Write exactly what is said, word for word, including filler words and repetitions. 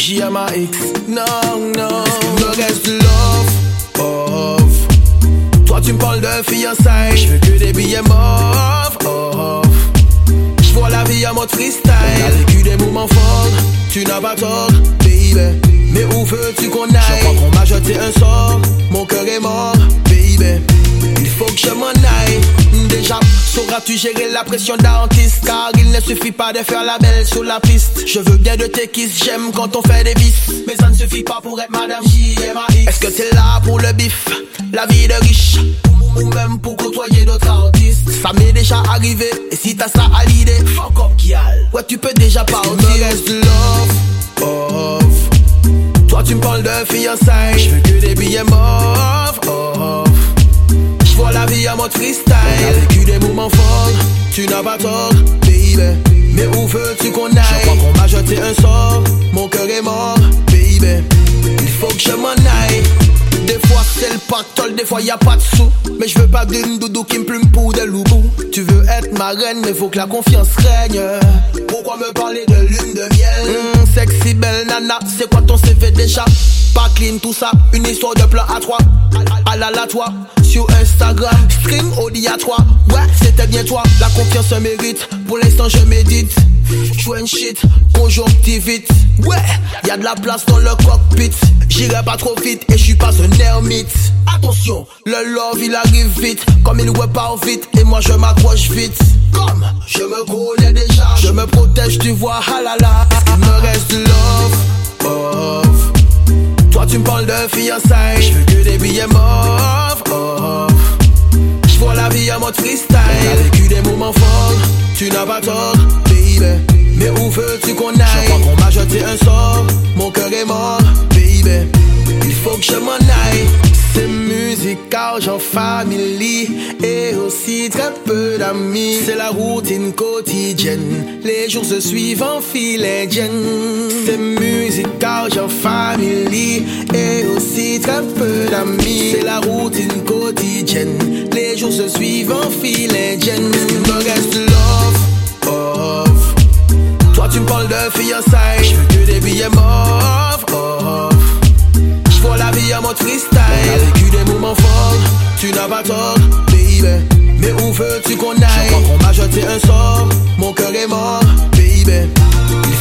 J M A X, non, non. Est-ce qu'il me reste de love, off? Toi tu me parles de fiançailles, je veux que des billets mauves, off. Je vois la vie en mode freestyle, on a vécu des moments forts, tu n'as pas tort, baby. Mais où veux-tu qu'on aille? Je crois qu'on m'a jeté un sort, mon cœur est mort, baby. Il faut que je m'en aille. Déjà, sauras-tu gérer la pression d'artiste? Car il ne suffit pas de faire la belle sur la piste. Je veux bien de tes kisses, j'aime quand on fait des bis. Mais ça ne suffit pas pour être Madame J M A X. Est-ce que t'es là pour le bif, la vie de riche, ou même pour côtoyer d'autres artistes? Ça m'est déjà arrivé, et si t'as ça à l'idée, fuck up, gyal. Ouais, tu peux déjà partir. Est-ce qu'il me reste de love, off? Toi tu me parles de fiançailles, je veux que des billets mauves, off. Je vois la vie en mode freestyle, on a vécu des moments forts, tu n'as pas tort, baby. Mais où veux-tu qu'on aille? Je crois qu'on m'a jeté un sort, mon cœur est mort, baby. Il faut que je m'en aille. Des fois c'est le pactole, des fois y'a pas de sous. Mais je veux pas d'une doudou qui me plume pour des loups. Tu veux être ma reine, mais faut que la confiance règne. Pourquoi me parler de lune de miel? Mmh, sexy belle nana, c'est quoi ton C V déjà? Pas clean tout ça, une histoire de plan à trois. À la la toi, sur Instagram, stream Audi à trois. Ouais, c'était bien toi, la confiance se mérite. Pour l'instant je médite, joint shit, conjonctivite. Ouais, y'a de la place dans le cockpit. J'irai pas trop vite et je suis pas un ermite. Attention, le love il arrive vite, comme il repart vite et moi je m'accroche vite. Comme je me connais déjà, je me protège, tu vois, halala. Il me reste de love, off. Toi tu me parles de fiançailles, je veux que des billets mauves, off. Je vois la vie en mode freestyle, on a vécu des moments forts, tu n'as pas tort, baby. Mais où veux-tu qu'on aille? Je crois qu'on m'a jeté un sort, mon cœur est mort, baby. Il faut que je m'en aille. C'est musique, argent, famille et aussi très peu d'amis. C'est la routine quotidienne, les jours se suivent en fil indienne. C'est musique, argent, famille et aussi très peu d'amis. C'est la routine quotidienne, les jours se suivent en fil indienne. Il me reste love, off. Toi tu me parles de fiançailles, je veux que des billets mauves, off. Je vois la vie en mode freestyle, on a vécu des moments forts, tu n'as pas tort, baby. Mais où veux-tu qu'on aille? Je crois qu'on m'a jeté un sort, mon cœur est mort, baby.